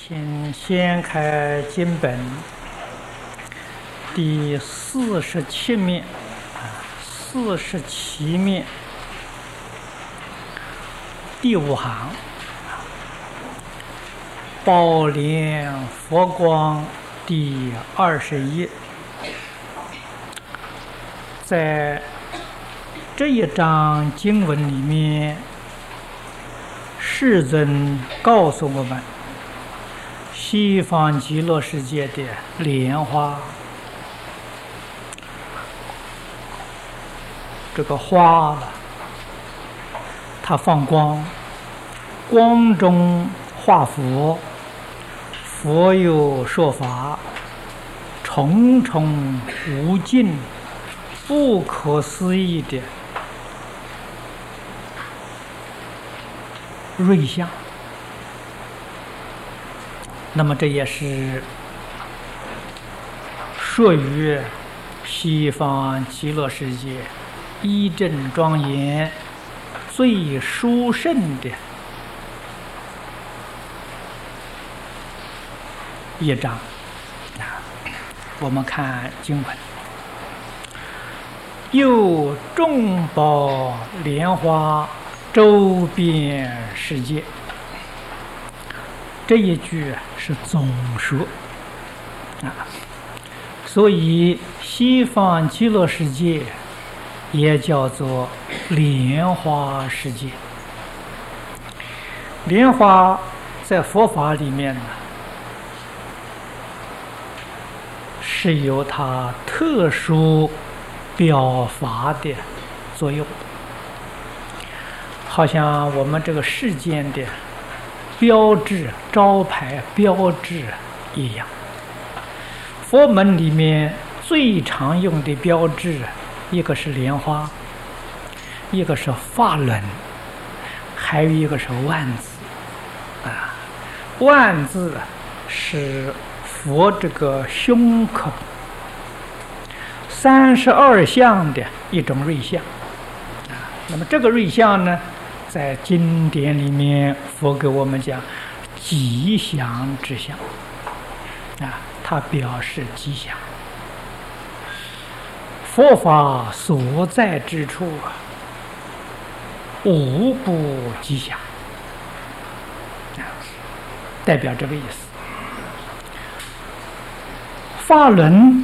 请掀开经本第47面，47面第5行，宝莲佛光第20页。在这一章经文里面，世尊告诉我们，西方极乐世界的莲花，这个花了，它放光，光中化佛，佛有说法，重重无尽、不可思议的瑞相。那么这也是属于西方极乐世界一真庄严最殊胜的一章。我们看经文，又众宝莲花周遍世界，这一句是总说所以西方极乐世界也叫做莲花世界。莲花在佛法里面呢，是有它特殊表法的作用，好像我们这个世间的标志、招牌、标志一样。佛门里面最常用的标志，一个是莲花，一个是法轮，还有一个是万字。万字是佛这个胸口32相的一种瑞相。那么这个瑞相呢，在经典里面佛给我们讲吉祥之相它表示吉祥。佛法所在之处无不吉祥代表这个意思。法轮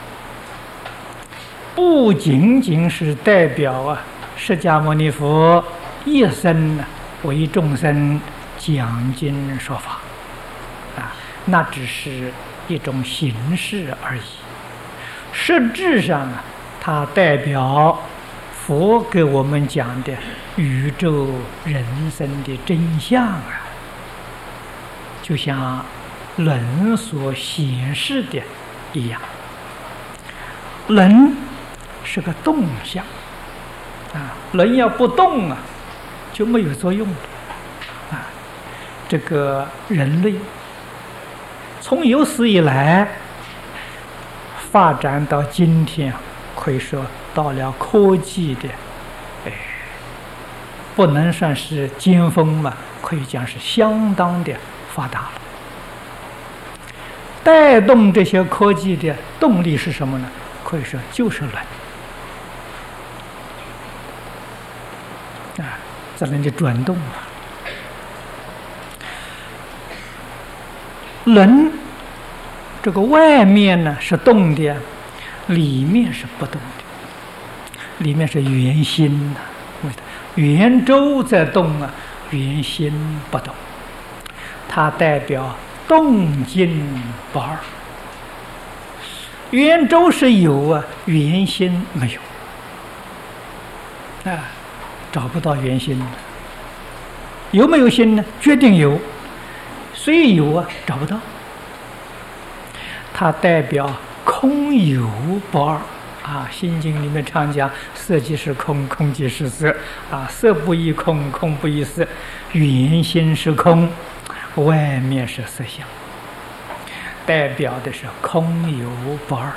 不仅仅是代表释迦牟尼佛一生为众生讲经说法那只是一种形式而已。实质上它代表佛给我们讲的宇宙人生的真相就像轮所显示的一样。轮是个动相轮要不动就没有作用这个人类从有史以来发展到今天，可以说到了科技的不能算是尖峰嘛，可以讲是相当的发达了。带动这些科技的动力是什么呢？可以说就是轮这轮就转动了。轮这个外面呢是动的，里面是不动的，里面是圆心圆周在动圆心不动，它代表动静不二。圆周是有圆心没有找不到圆心。有没有心呢？决定有，虽有找不到。它代表空有不二心经里面常讲色即是空，空即是色色不异空，空不异色。圆心是空，外面是色相，代表的是空有不二。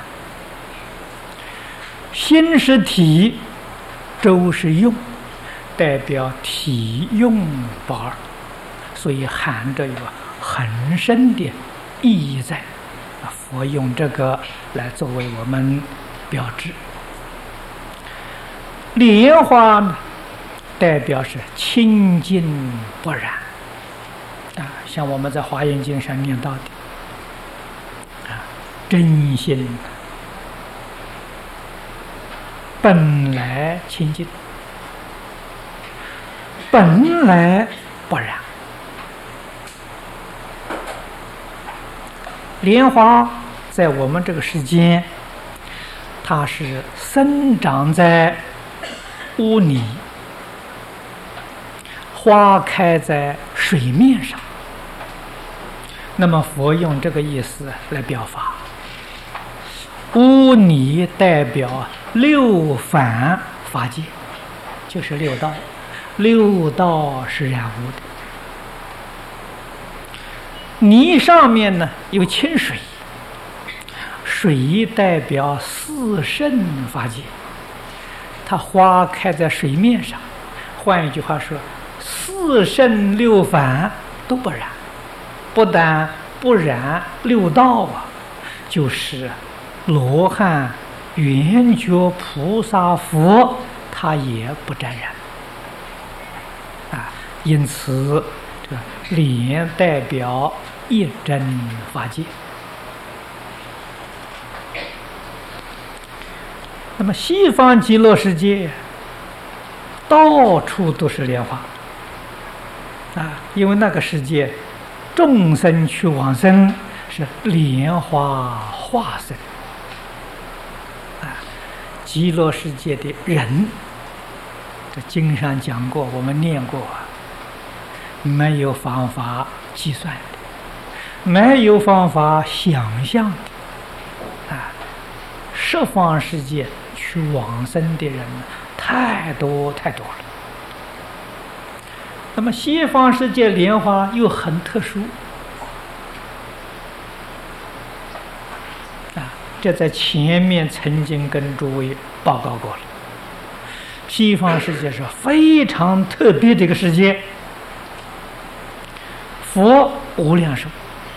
心是体，周是用，代表体用不二，所以含着有很深的意义在。佛用这个来作为我们标志。莲花呢，代表是清净不染像我们在《华严经》上念到的真心本来清净，本来不染。莲花在我们这个世间，它是生长在污泥，花开在水面上。那么佛用这个意思来表法，污泥代表六凡法界，就是六道，六道是染污的。泥上面呢有清水，水代表四圣法界，它花开在水面上。换一句话说，四圣六凡都不染，不但不染六道就是罗汉、圆觉菩萨、佛，它也不沾染因此这个莲代表一真法界。那么西方极乐世界到处都是莲花因为那个世界众生去往生是莲花化身极乐世界的人，这经上讲过，我们念过没有方法计算的，没有方法想象的十方世界去往生的人太多太多了。那么西方世界莲花又很特殊这在前面曾经跟诸位报告过了。西方世界是非常特别的一个世界，佛无量寿，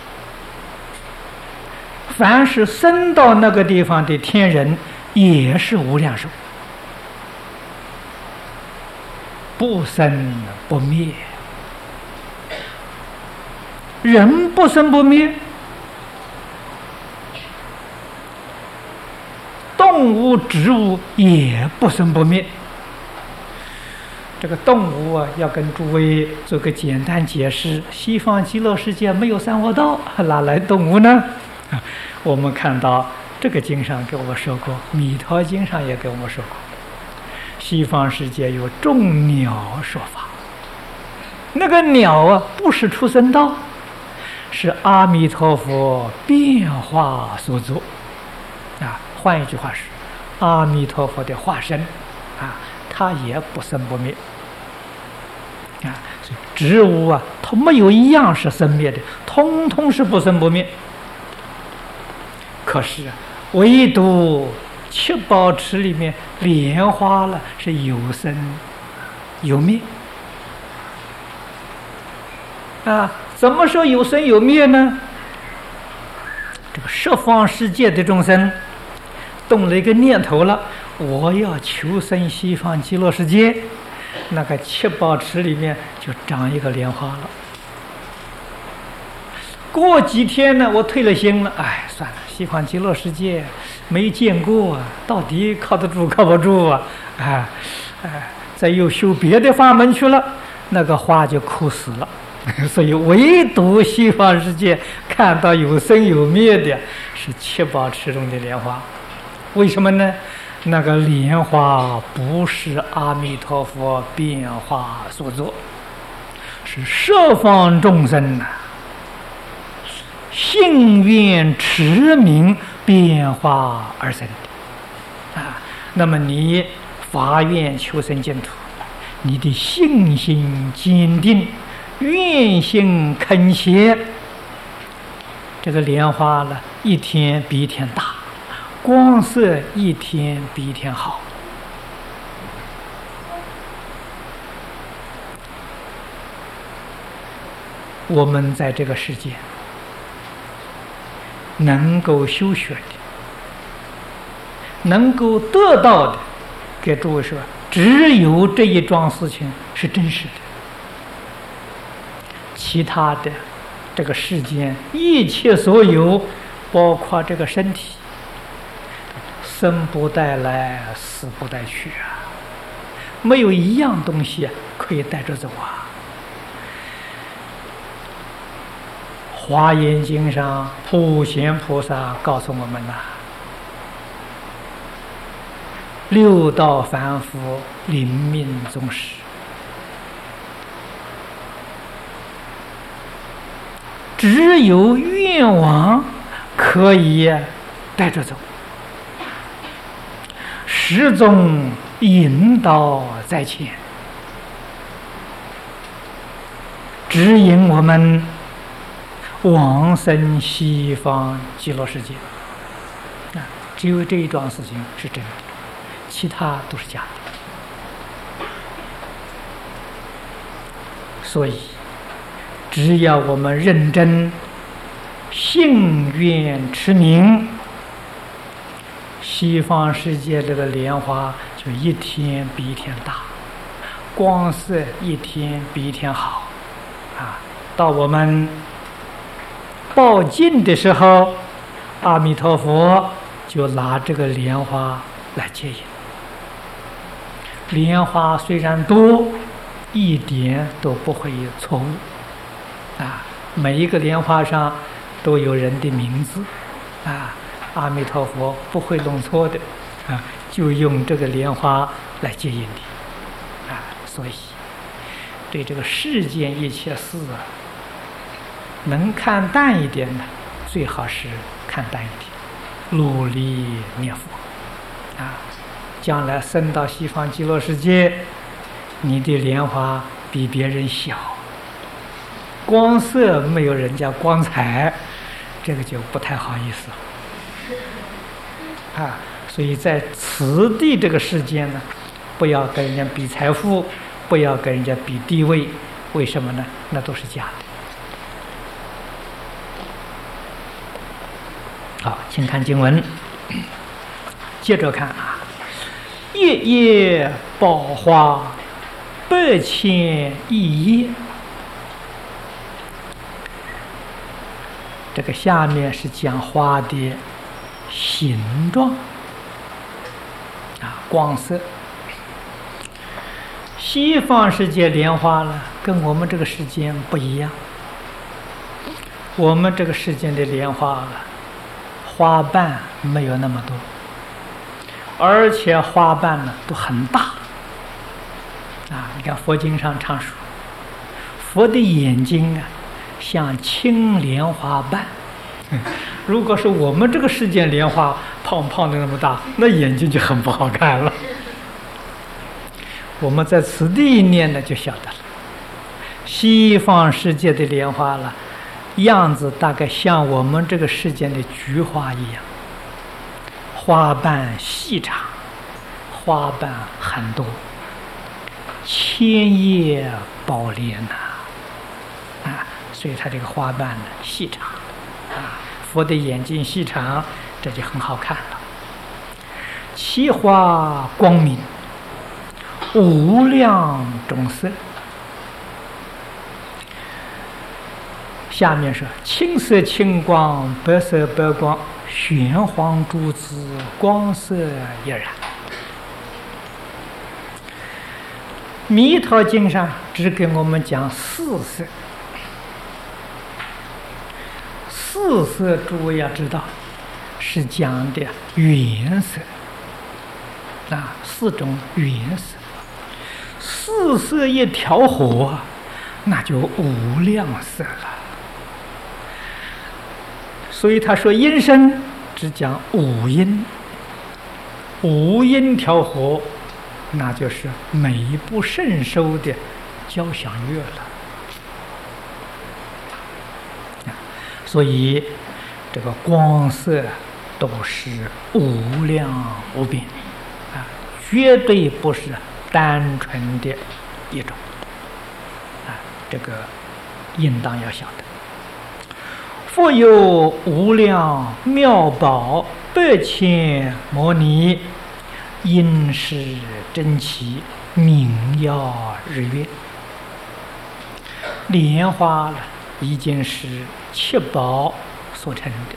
凡是生到那个地方的天人也是无量寿，不生不灭，人不生不灭，动物植物也不生不灭。这个动物要跟诸位做个简单解释，西方极乐世界没有三恶道，哪来动物呢？我们看到这个经上给我们说过，弥陀经上也给我们说过，西方世界有众鸟说法，那个鸟不是出生道，是阿弥陀佛变化所作换一句话是阿弥陀佛的化身它也不生不灭所以植物它没有一样是生灭的，通通是不生不灭。可是唯独七宝池里面莲花是有生有灭怎么说有生有灭呢？这个十方世界的众生动了一个念头了，我要求生西方极乐世界，那个七宝池里面就长一个莲花了。过几天呢，我退了心了，算了，西方极乐世界没见过到底靠得住靠不住再又修别的法门去了，那个花就枯死了。所以唯独西方世界看到有生有灭的是七宝池中的莲花。为什么呢？那个莲花不是阿弥陀佛变化所作，是十方众生信愿持名变化而生的那么你发愿求生净土，你的信心坚定，愿心恳切，这个莲花一天比一天大，光色一天比一天好。 我们在这个世界能够修学的，能够得到的，给诸位说，只有这一桩事情是真实的，其他的这个世间一切所有，包括这个身体，生不带来，死不带去啊，没有一样东西可以带着走啊。华严经上普贤菩萨告诉我们了，六道凡夫临命终时，只有愿望可以带着走，始终引导在前，指引我们往生西方极乐世界。只有这一桩事情是真的，其他都是假的。所以只要我们认真信愿持名，西方世界这个莲花就一天比一天大，光色一天比一天好啊！到我们报尽的时候，阿弥陀佛就拿这个莲花来接引。莲花虽然多，一点都不会有错误啊！每一个莲花上都有人的名字啊，阿弥陀佛不会弄错的啊，就用这个莲花来接引你啊！所以对这个世间一切事啊，能看淡一点的，最好是看淡一点，努力念佛啊！将来升到西方极乐世界，你的莲花比别人小，光色没有人家光彩，这个就不太好意思啊！所以在此地这个世界呢，不要跟人家比财富，不要跟人家比地位，为什么呢？那都是假的。好，请看经文，接着看啊，夜夜宝花8,000亿叶。这个下面是讲花的形状啊，光色。西方世界莲花呢，跟我们这个世间不一样。我们这个世间的莲花啊，花瓣没有那么多，而且花瓣呢都很大啊！你看佛经上常说，佛的眼睛啊像青莲花瓣。如果是我们这个世间莲花胖胖的那么大，那眼睛就很不好看了。我们在此地念呢就晓得了，西方世界的莲花了，样子大概像我们这个世间的菊花一样，花瓣细长，花瓣很多，千叶宝莲呐啊，所以它这个花瓣呢细长啊，佛的眼睛细长，这就很好看了。其花光明，无量种色。下面说青色青光，白色白光，玄黄珠子，光色一然。弥陀经上只给我们讲四色，四色诸位要知道是讲的原色啊，4种原色，四色一调和，那就无量色了。所以他说音声只讲五音，五音调和，那就是美不胜收的交响乐了。所以这个光色都是无量无边啊，绝对不是单纯的一种啊。这个应当要晓得。复有无量妙宝8,000摩尼，因是珍奇，名耀日月。莲花呢，已经是7宝所成的，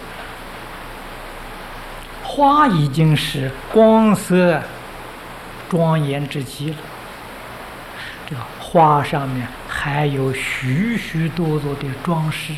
花已经是光色庄严之极了。这个花上面还有许许多多的装饰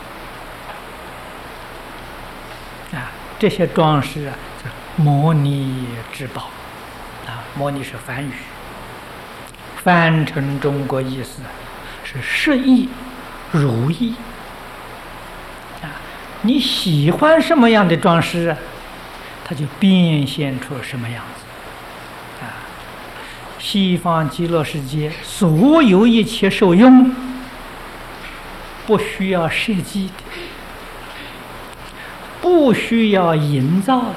啊，这些装饰啊，叫摩尼之宝啊。摩尼是梵语，翻成中国意思是适意如意啊。你喜欢什么样的装饰啊，它就变现出什么样子啊。西方极乐世界所有一切受用，不需要设计的，不需要营造的，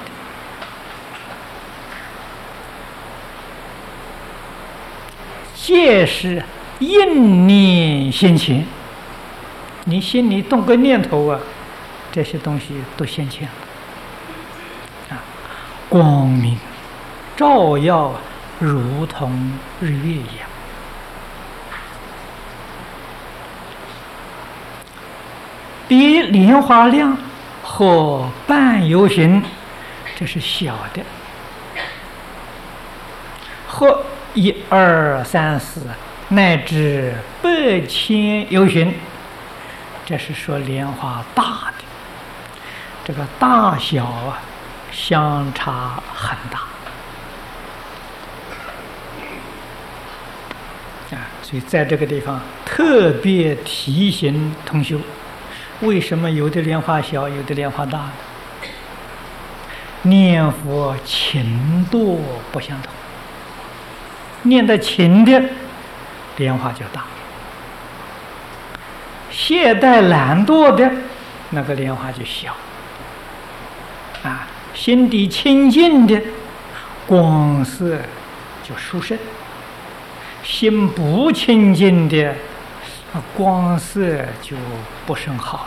皆是应念现前。你心里动个念头啊，这些东西都现前了啊，光明照耀，如同日月一样。比莲花亮或半游旬，这是小的；或1、2、3、4，乃至8,000游旬，这是说莲花大的。这个大小啊，相差很大啊，所以在这个地方特别提醒同修。为什么有的莲花小，有的莲花大呢？念佛勤惰不相同，念得勤的莲花就大，懈怠懒惰的那个莲花就小啊。心地清净的光色就殊胜，心不清净的光色就不甚好了。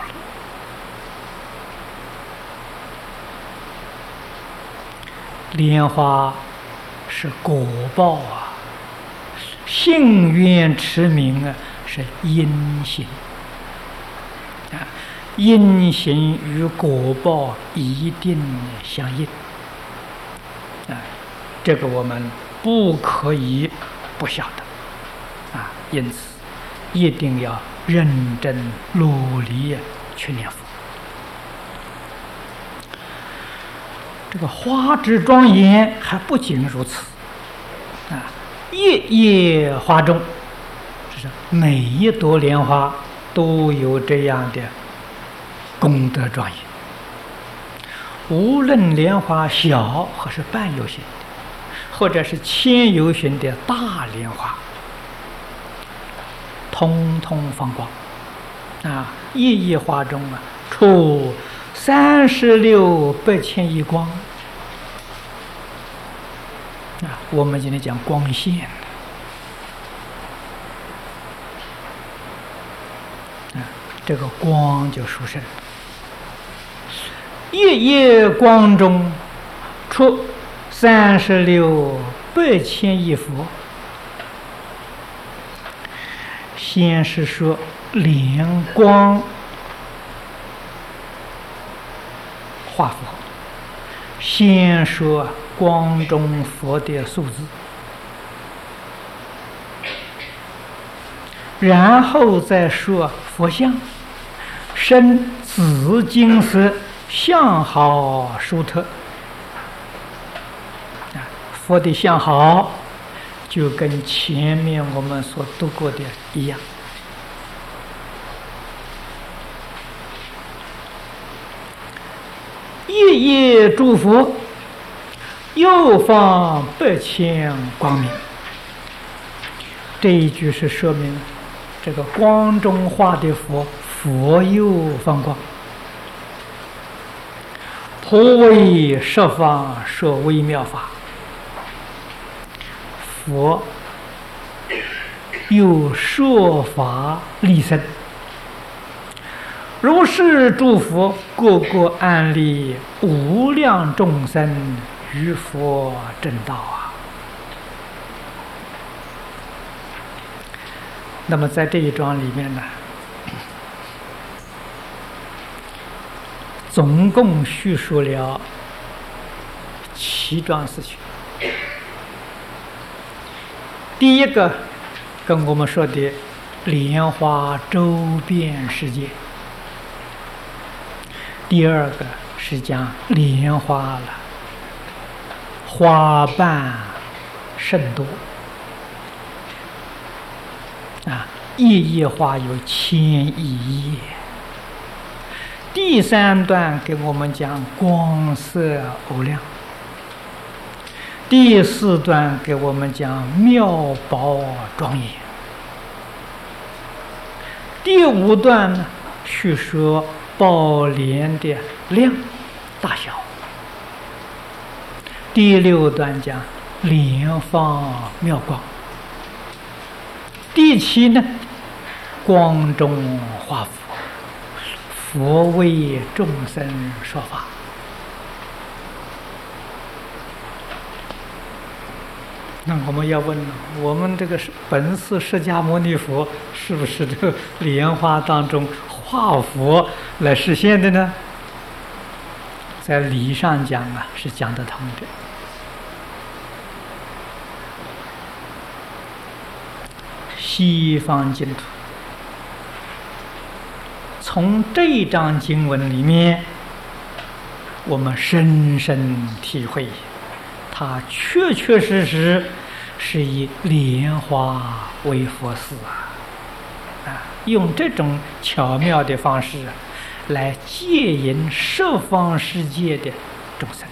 莲花是果报啊，信愿持名啊是因行啊，因行与果报一定相应啊，这个我们不可以不晓得啊，因此一定要认真努力去念佛。这个花之庄严还不仅如此啊，叶叶花中，就是每一朵莲花都有这样的功德庄严。无论莲花小或是半游旬的，或者是千游旬的大莲花，通通放光啊！叶叶花中啊，出36百千亿光啊！我们今天讲光线啊，这个光就殊胜。叶叶光中出36百千亿佛。先是说莲光画佛，先说光中佛的数字，然后再说佛像，身紫金色，相好殊特。佛的相好就跟前面我们所读过的一样，夜夜诸佛，又放百千光明。这一句是说明这个光中画的佛，佛又放光，普为十方说微妙法。佛又说法利生如是诸佛，个个安立无量众生于佛正道啊。那么在这一章里面呢，总共叙述了7桩事情。第一个跟我们说的莲花周遍世界，第二个是讲莲花了，花瓣甚多啊，一叶花有1000亿叶。第3段给我们讲光色无量，第4段给我们讲妙宝庄严，第5段呢叙说宝莲的量大小，第6段讲莲放妙光，第7呢光中化佛，佛为众生说法。那我们要问了，我们这个本师释迦牟尼佛是不是这个莲花当中化佛来实现的呢？在理上讲啊，是讲得通的。西方净土从这一章经文里面，我们深深体会，它确确实实是以莲花为佛事啊，用这种巧妙的方式来接引十方世界的众生，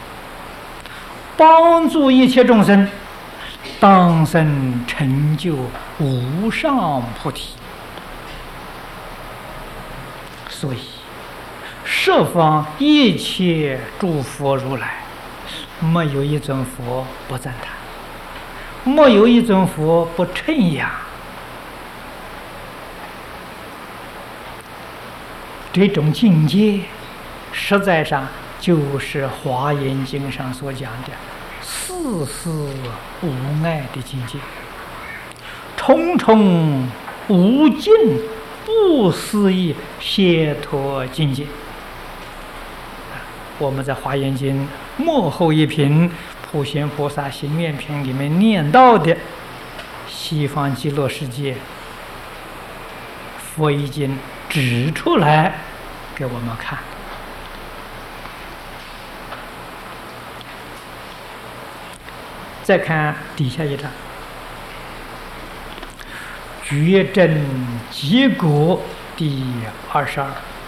帮助一切众生当生成就无上菩提。所以十方一切诸佛如来，没有一尊佛不赞叹，没有一尊佛不称扬。这种境界实在上就是《华严经》上所讲的世事无碍的境界，重重无尽不思议解脱境界。我们在《华严经》末后一品普贤菩萨行愿品里面念到的西方极乐世界，佛已经指出来给我们看。再看底下一章，觉证结果第22，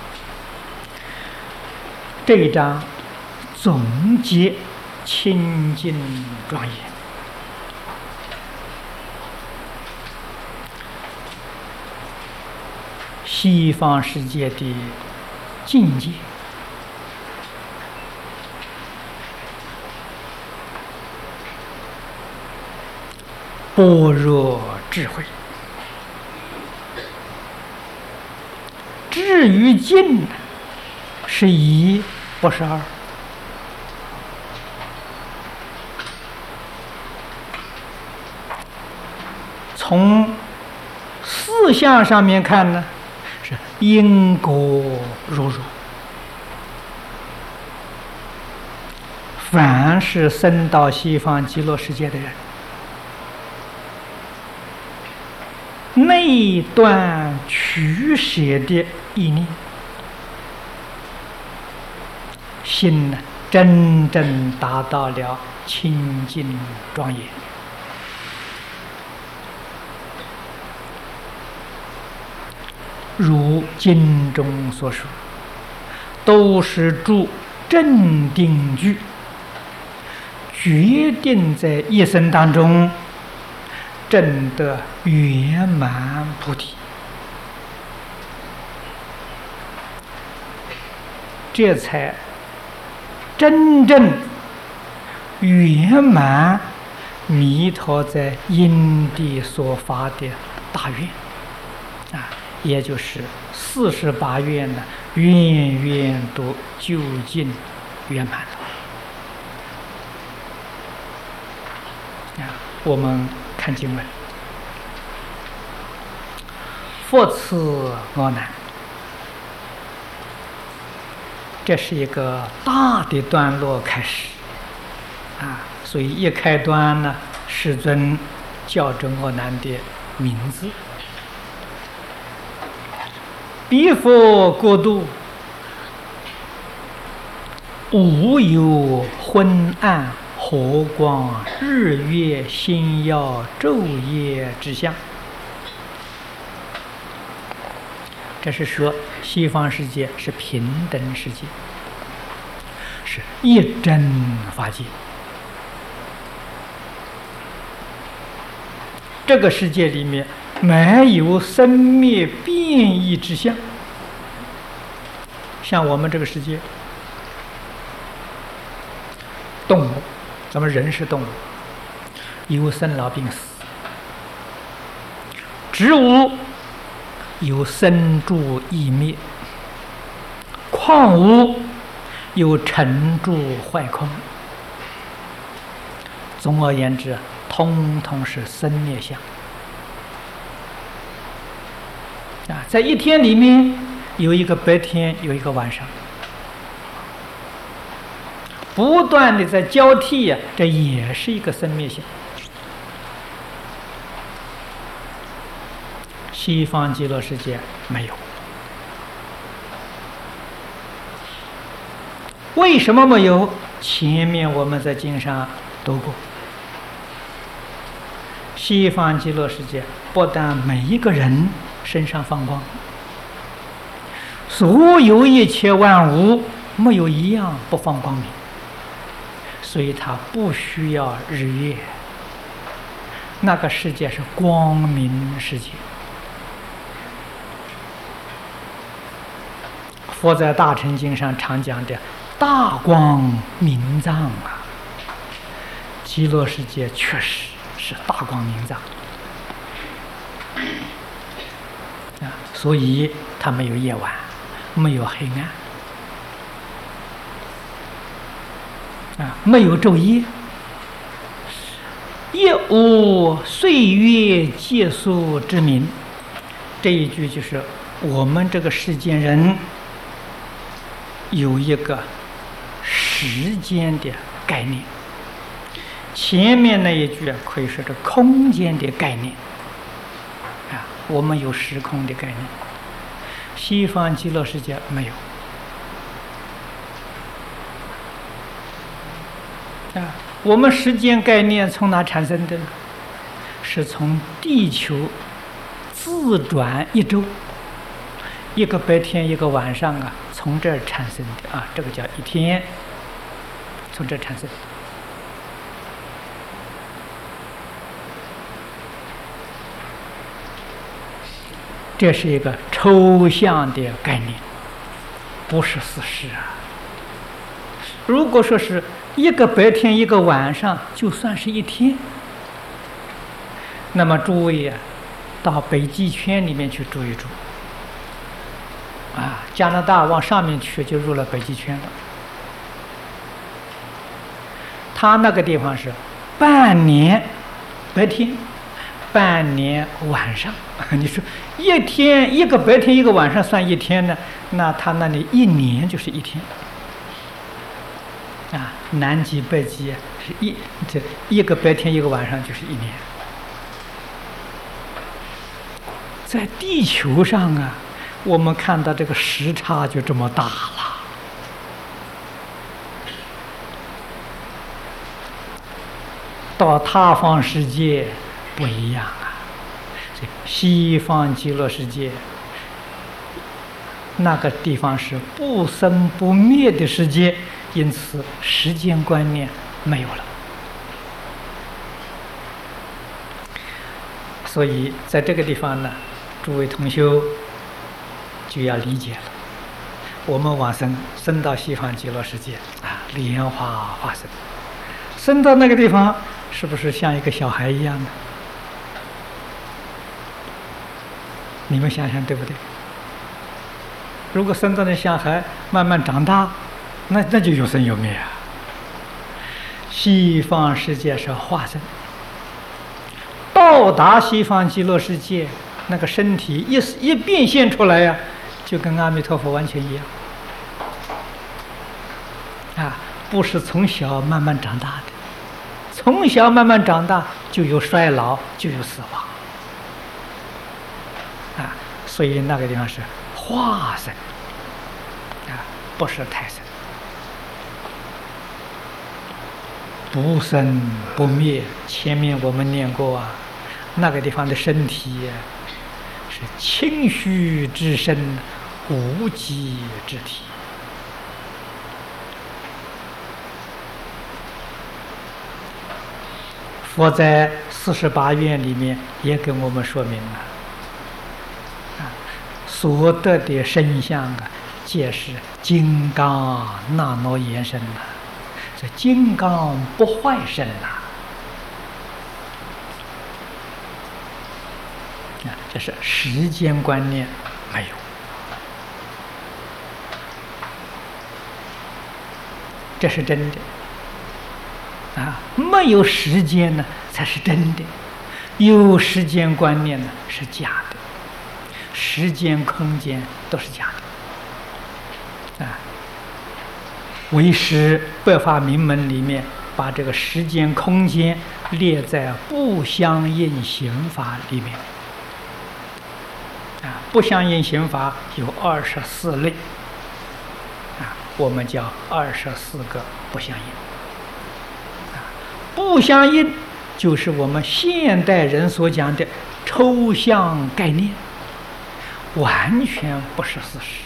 这一章总结清净庄严，西方世界的境界，般若智慧，至于尽是1不是2。从4相上面看呢，是因果如如。凡是生到西方极乐世界的人，内断取舍的意念，心呢真正达到了清净庄严。如经中所说，都是住正定句，决定在一生当中证得圆满菩提，这才真正圆满弥陀在因地所发的大愿啊！ 也就是48愿呢，愿愿都究竟圆满了。我们看经文，佛赐阿难，这是一个大的段落开始所以一开端呢，世尊叫着阿难的名字。彼佛国度，无有昏暗火光日月星耀昼夜之相。这是说西方世界是平等世界，是一真法界。这个世界里面没有生灭变异之相。像我们这个世界，动物，咱们人是动物，有生老病死；植物有生住异灭；矿物有成住坏空。总而言之，通通是生灭相在一天里面有一个白天，有一个晚上，不断的在交替这也是一个生灭相。西方极乐世界没有。为什么没有？前面我们在经上读过，西方极乐世界不但每一个人身上放光，所有一切万物没有一样不放光明，所以它不需要日月。那个世界是光明世界。佛在大乘经上常讲的大光明藏极乐世界确实是大光明藏所以它没有夜晚，没有黑暗没有昼夜，亦无岁月结束之名。这一句就是我们这个世间人有一个时间的概念，前面那一句可以说是空间的概念我们有时空的概念，西方极乐世界没有我们时间概念从哪产生的？是从地球自转一周，一个白天一个晚上从这儿产生的这个叫一天，从这儿产生。这是一个抽象的概念，不是事实如果说是一个白天一个晚上就算是一天，那么诸位到北极圈里面去住一住加拿大往上面去就入了北极圈了。它那个地方是半年白天，半年晚上。你说一天一个白天一个晚上算一天呢？那他那里一年就是一天南极北极是一个白天一个晚上就是一年。在地球上我们看到这个时差就这么大了。到他方世界不一样西方极乐世界那个地方是不生不灭的世界，因此时间观念没有了。所以在这个地方呢，诸位同修就要理解了。我们往生到西方极乐世界莲花化身，生到那个地方是不是像一个小孩一样呢？ 你们想想对不对？如果生到的小孩慢慢长大，那就有生有灭啊。西方世界是化身，到达西方极乐世界，那个身体一变现出来呀，就跟阿弥陀佛完全一样啊，不是从小慢慢长大的，从小慢慢长大就有衰老，就有死亡啊，所以那个地方是化身啊，不是太身。不生不灭，前面我们念过啊，那个地方的身体是清虚之身，无极之体。佛在48愿里面也跟我们说明了，所得的身相啊，皆是金刚那罗延身呐。这金刚不坏身呐，这是时间观念没有这是真的啊！没有时间呢，才是真的；有时间观念呢，是假的。时间、空间都是假的啊！唯识百法明门里面把这个时间、空间列在不相应刑法里面啊！不相应刑法有24类啊，我们叫24个不相应。不相应就是我们现代人所讲的抽象概念，完全不是事实。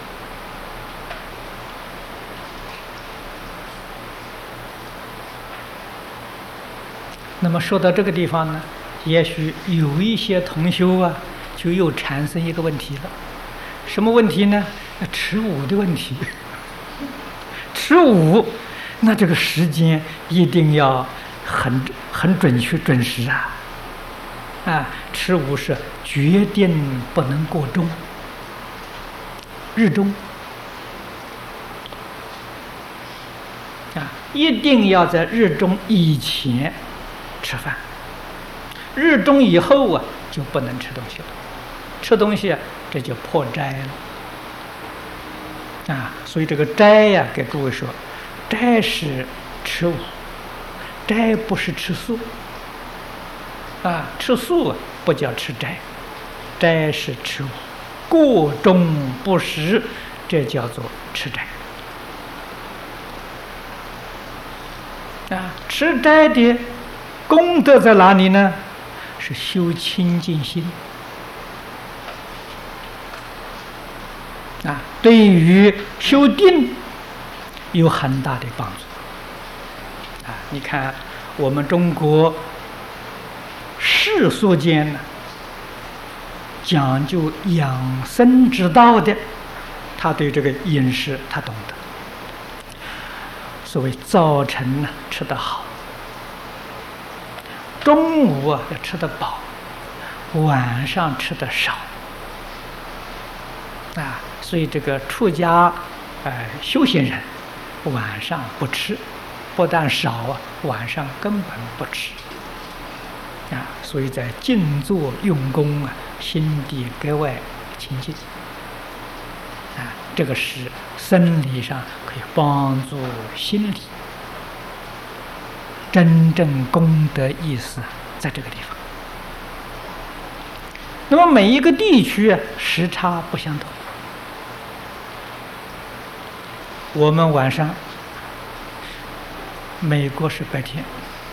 那么说到这个地方呢，也许有一些同修啊，就又产生一个问题了。什么问题呢？持午的问题。持午，那这个时间一定要很准确、准时啊！啊，持午是决定不能过中，日中啊，一定要在日中以前吃饭，日中以后啊就不能吃东西了。吃东西啊，这就破斋了啊！所以这个斋呀，给诸位说，斋是吃午，斋不是吃素啊！吃素不叫吃斋，斋是吃午，过中不食，这叫做吃斋啊！吃斋的功德在哪里呢？是修清净心啊，对于修定有很大的帮助啊！你看我们中国世俗间呢，讲究养生之道的，他对这个饮食他懂得。所谓早晨呢吃得好，中午啊要吃得饱，晚上吃得少啊。所以这个出家修行人晚上不吃，不但少啊，晚上根本不吃啊。所以在静坐用功啊，心地格外清净啊。这个是生理上可以帮助心理，真正功德意思在这个地方。那么每一个地区啊，时差不相同。我们晚上，美国是白天，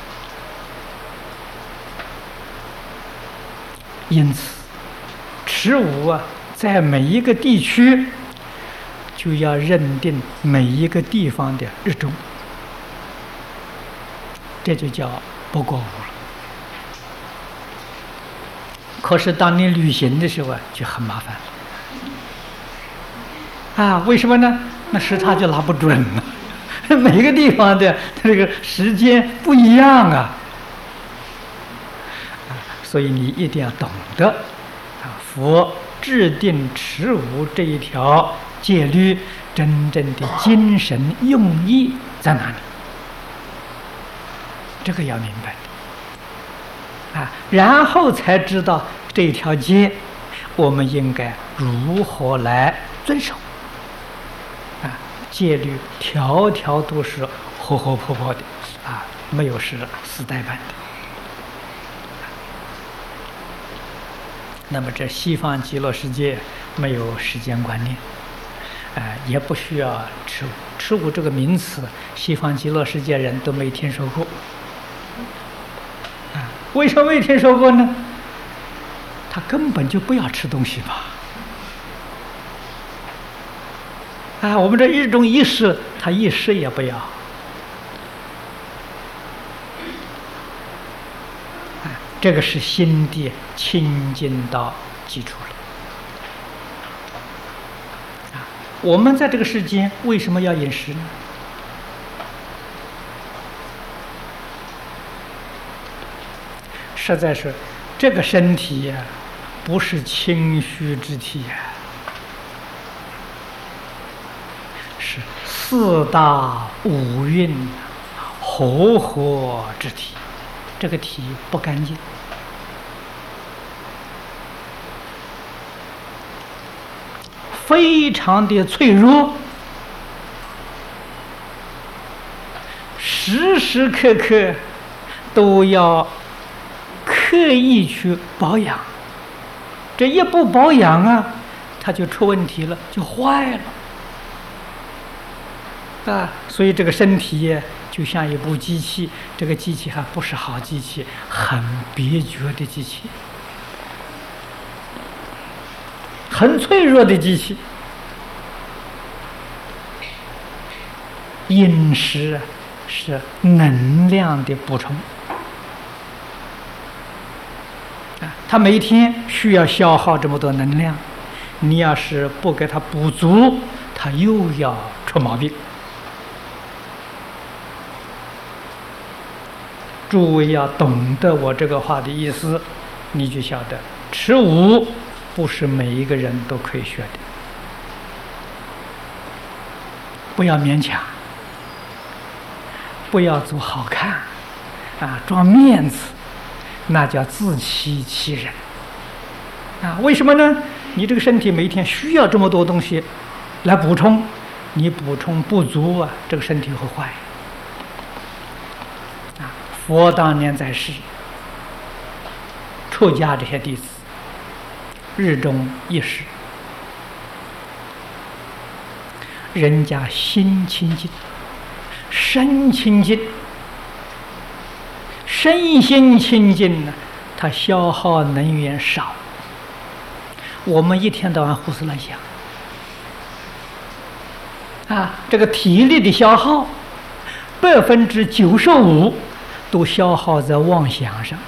因此持午啊，在每一个地区就要认定每一个地方的日中，这就叫不过午了。可是当你旅行的时候啊，就很麻烦啊！为什么呢？那时差就拿不准了，每个地方的这个时间不一样啊，所以你一定要懂得啊， 佛制定持无这一条戒律真正的精神用意在哪里？这个要明白啊，然后才知道这条戒我们应该如何来遵守啊。戒律条条都是活活泼泼的啊，没有是死呆板的。那么这西方极乐世界没有时间观念，也不需要持五。持五这个名词，西方极乐世界人都没听说过。为什么没听说过呢？他根本就不要吃东西吧。我们这日中一食，他一食也不要。这个是心地清净到基础了。我们在这个世间为什么要饮食呢？实在是这个身体呀，不是轻虚之体呀，是四大五蕴和合之体。这个体不干净，非常的脆弱，时时刻刻都要刻意去保养。这一不保养啊，它就出问题了，就坏了所以这个身体就像一部机器，这个机器还不是好机器，很蹩脚的机器，很脆弱的机器。饮食是能量的补充它每一天需要消耗这么多能量，你要是不给它补足，它又要出毛病。诸位要懂得我这个话的意思，你就晓得持五不是每一个人都可以学的，不要勉强，不要做好看装面子，那叫自欺欺人为什么呢？你这个身体每天需要这么多东西来补充，你补充不足这个身体会坏佛当年在世，出家这些弟子日中一食，人家心清净，身清净，身心清净呢，它消耗能源少。我们一天到晚胡思乱想这个体力的消耗95%都消耗在妄想上。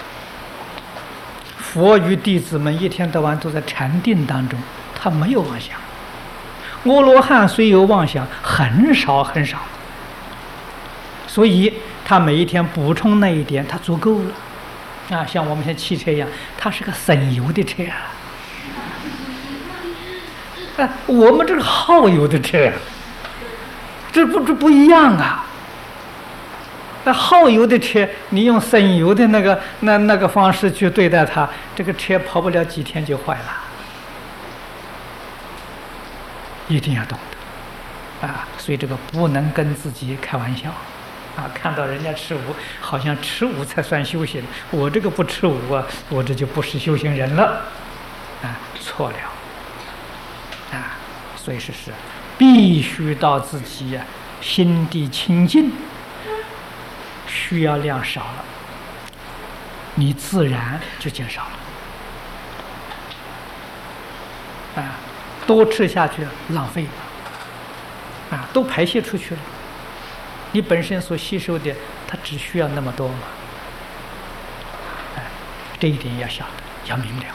佛与弟子们一天到晚都在禅定当中，他没有妄想。阿罗汉虽有妄想，很少很少，所以他每一天补充那一点，他足够了像我们现在汽车一样，它是个省油的车我们这个耗油的车这不一样耗油的车，你用省油的那个方式去对待它，这个车跑不了几天就坏了。一定要懂得所以这个不能跟自己开玩笑看到人家吃五，好像吃五才算修行，我这个不吃五我这就不是修行人了错了所以是必须到自己心地清净，需要量少了，你自然就减少了多吃下去浪费了都排泄出去了，你本身所吸收的它只需要那么多嘛这一点要晓得，要明了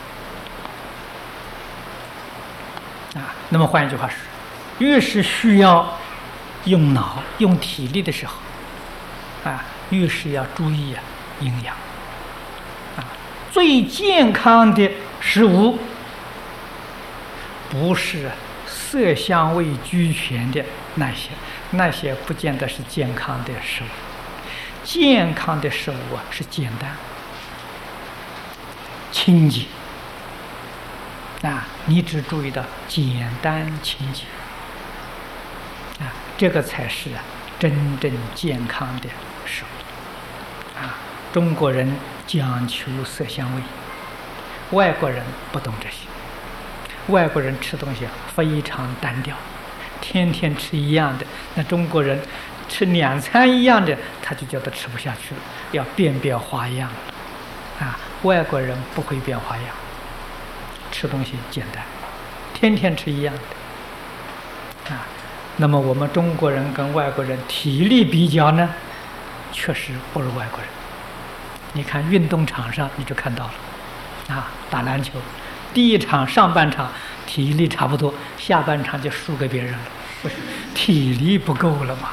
那么换一句话说，越是需要用脑用体力的时候越是要注意营养最健康的食物不是色香味俱全的那些不见得是健康的食物。健康的食物是简单、清洁你只注意到简单清洁这个才是真正健康的食物中国人讲求色香味，外国人不懂这些。外国人吃东西非常单调，天天吃一样的。那中国人吃2餐一样的，他就觉得吃不下去了，要变花样外国人不会变花样，吃东西简单，天天吃一样的那么我们中国人跟外国人体力比较呢，确实不如外国人。你看运动场上你就看到了打篮球，第一场上半场体力差不多，下半场就输给别人了，体力不够了嘛。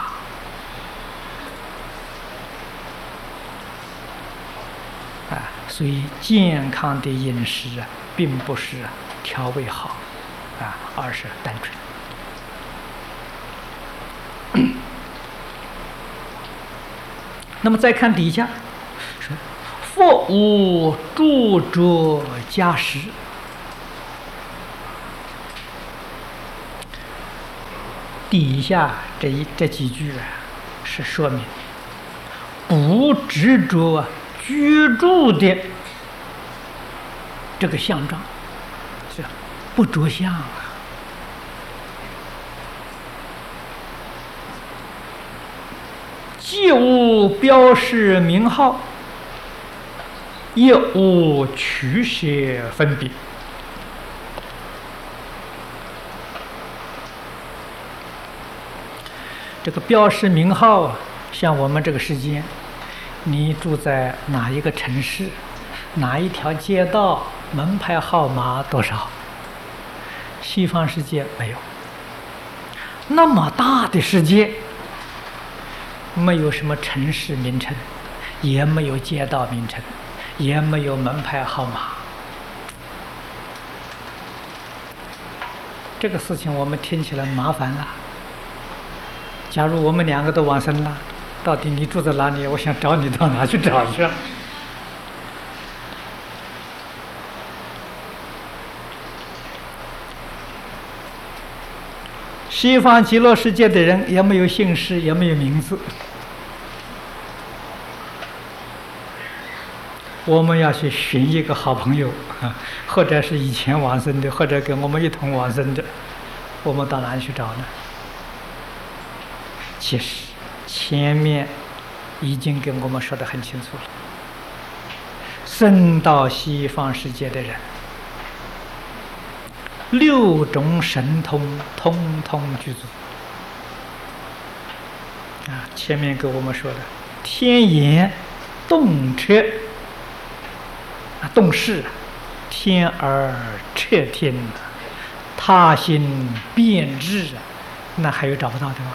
所以健康的饮食并不是调味好而是单纯。那么再看底下说，佛无著作加食。底下这几句是说明不执着居住的这个相状，是不着相既无标示名号，也无取舍分别。这个标识名号像我们这个时间，你住在哪一个城市，哪一条街道，门牌号码多少？西方世界没有。那么大的世界，没有什么城市名称，也没有街道名称，也没有门牌号码。这个事情我们听起来麻烦了。假如我们2个都往生了，到底你住在哪里？我想找你到哪去找去？西方极乐世界的人也没有姓氏，也没有名字。我们要去寻一个好朋友或者是以前往生的，或者跟我们一同往生的，我们到哪里去找呢？其实前面已经跟我们说得很清楚了，生到西方世界的人6种神通通通具足前面给我们说的天眼洞彻洞视，天耳彻听，他心辨智那还有找不到的吗？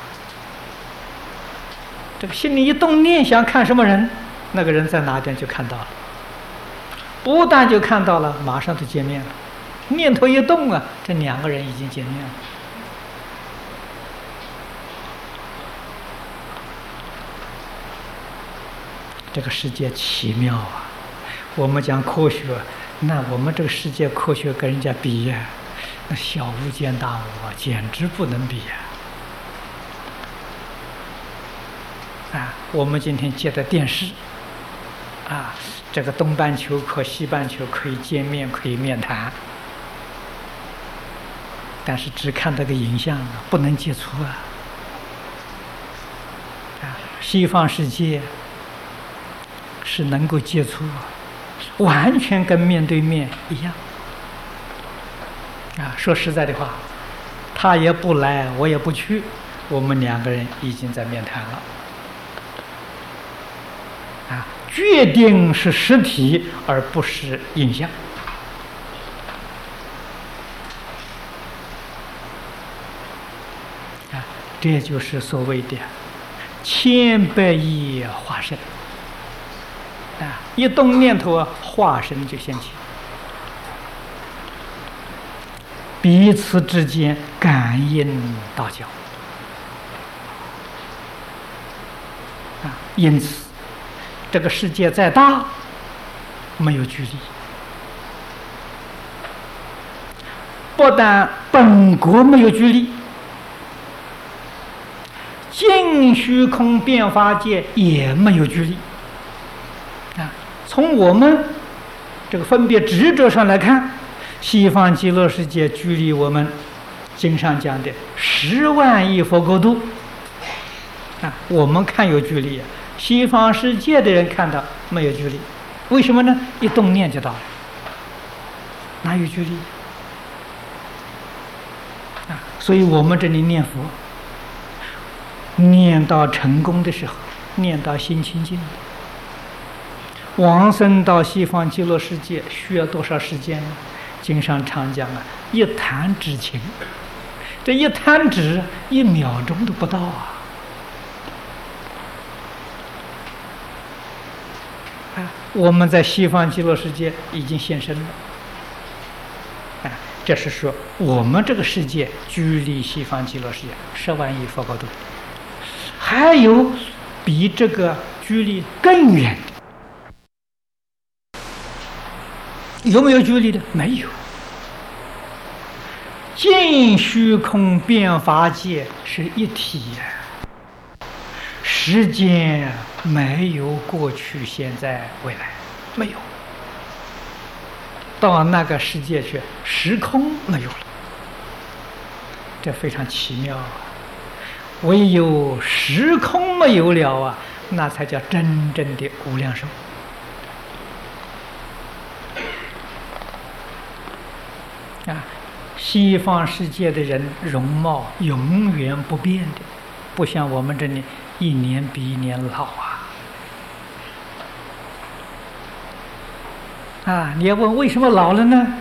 这个心里一动念想看什么人，那个人在哪边就看到了，不但就看到了，马上就见面了。念头一动这2个人已经见面了。这个世界奇妙我们讲科学，那我们这个世界科学跟人家比那小巫见大巫简直不能比我们今天接的电视这个东半球和西半球可以见面，可以面谈，但是只看这个影像不能接触西方世界是能够接触完全跟面对面一样说实在的话，他也不来，我也不去，我们2个人已经在面谈了决定是实体而不是影像这就是所谓的千百亿化身一动念头化身就现起。 彼此之间感应道交因此这个世界再大，没有距离。不但本国没有距离，尽虚空变法界也没有距离。从我们这个分别执着上来看，西方极乐世界距离我们经上讲的10万亿佛国土我们看有距离，西方世界的人看到没有距离。为什么呢？一动念就到了，哪有距离所以我们这里念佛，念到成功的时候，念到心清净，往生到西方极乐世界需要多少时间呢？经上常讲一弹指顷，这一弹指1秒钟都不到我们在西方极乐世界已经现身了这是说我们这个世界距离西方极乐世界10万亿佛国土，还有比这个距离更远的，有没有距离的？没有。尽虚空变法界是一体时间没有过去、现在、未来，没有。到那个世界去，时空没有了，这非常奇妙唯有时空没有了那才叫真正的无量寿西方世界的人容貌永远不变的，不像我们这里一年比一年老你要问为什么老了呢？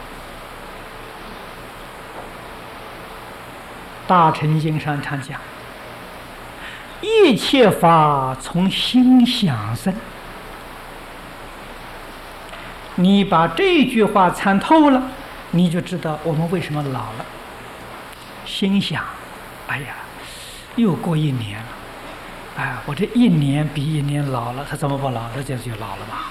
大乘经上常讲，一切法从心想生。你把这句话参透了，你就知道我们为什么老了。心想，哎呀，又过1年了，我这1年比1年老了，他怎么不老？这就老了吧？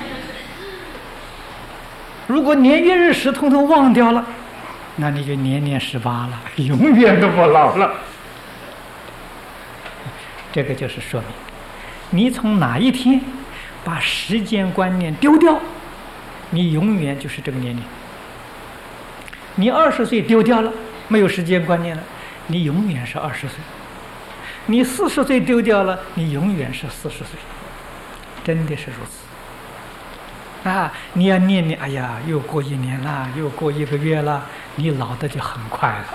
如果年月日时统统忘掉了，那你就年年18了，永远都不老了。这个就是说明，你从哪一天把时间观念丢掉，你永远就是这个年龄。你20岁丢掉了，没有时间观念了，你永远是20岁。你40岁丢掉了，你永远是40岁。真的是如此。你要念念，哎呀，又过1年了，又过1个月了，你老的就很快了。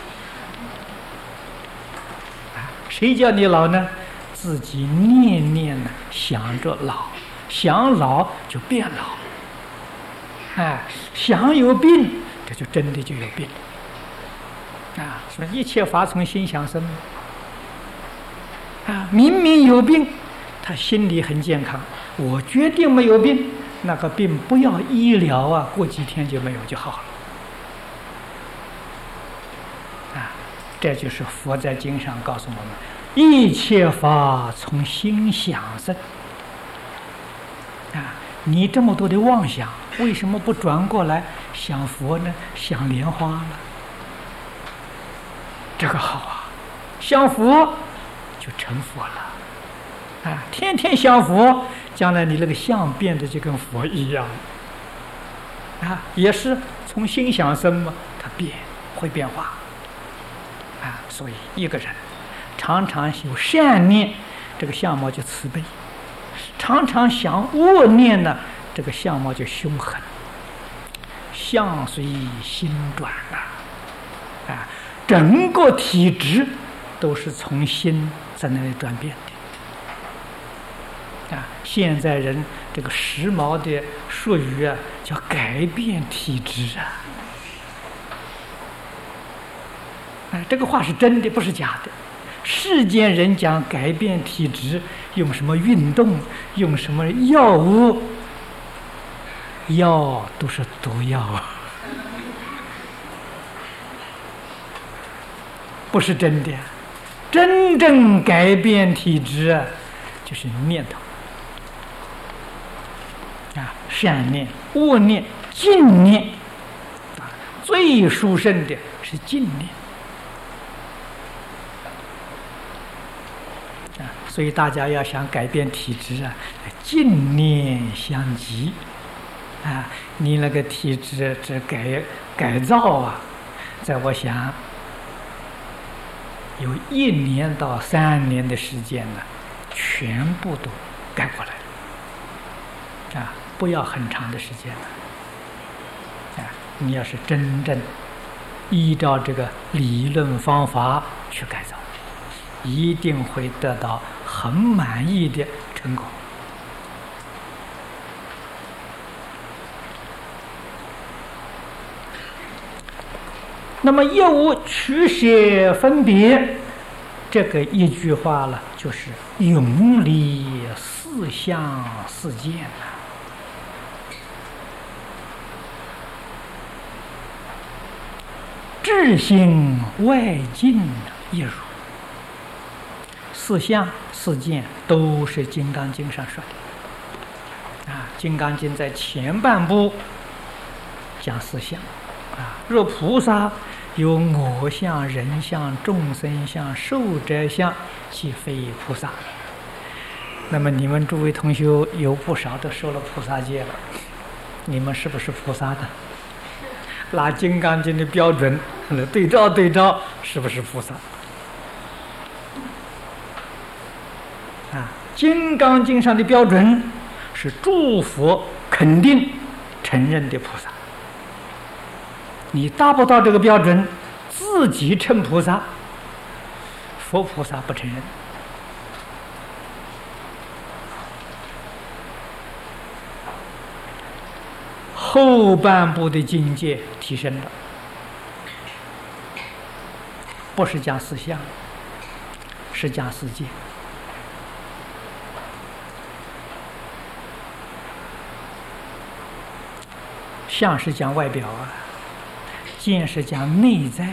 谁叫你老呢？自己念念呢，想着老，想老就变老。想有病，这就真的就有病。所以一切法从心想生。明明有病，他心里很健康，我决定没有病。那个病不要医疗过几天就没有就好了。这就是佛在经上告诉我们，一切法从心想生。你这么多的妄想，为什么不转过来想佛呢？想莲花了，这个好想佛就成佛了。天天想佛，将来你那个相变得就跟佛一样。也是从心想生嘛，它会变化。所以一个人常常有善念，这个相貌就慈悲；常常想恶念呢，这个相貌就凶狠。相随心转整个体质都是从心在那里转变的。现在人这个时髦的术语叫改变体质这个话是真的，不是假的。世间人讲改变体质，用什么运动，用什么药物，药都是毒药不是真的。真正改变体质啊，就是念头啊，善念、恶念、净念啊，最殊胜的是净念啊。所以大家要想改变体质啊，净念相继啊，你那个体质这改造啊，在我想有1年到3年的时间呢，全部都改过来了啊！不要很长的时间了啊！你要是真正依照这个理论方法去改造，一定会得到很满意的成果。那么业无取舍分别，这个一句话了，就是永离四相四见了。至心外境一如，四相四见都是《金刚经》上说的啊，《金刚经》在前半部讲四相啊，若菩萨有我相、人相、众生相、寿者相，即非菩萨。那么你们诸位同学有不少都受了菩萨戒了，你们是不是菩萨的？拿《金刚经》的标准对照，是不是菩萨？啊，《金刚经》上的标准是诸佛肯定承认的菩萨。你达不到这个标准，自己称菩萨，佛菩萨不承认。后半部的境界提升了，不是讲四相，是讲四界。相是讲外表啊，见是讲内在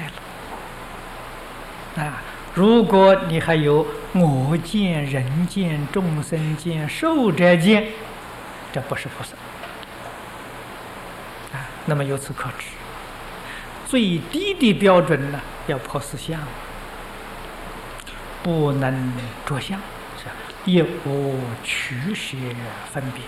了啊。如果你还有我见、人见、众生见、寿者见，这不是菩萨啊。那么由此可知，最低的标准呢，要破四相，不能着相，业无取舍分别。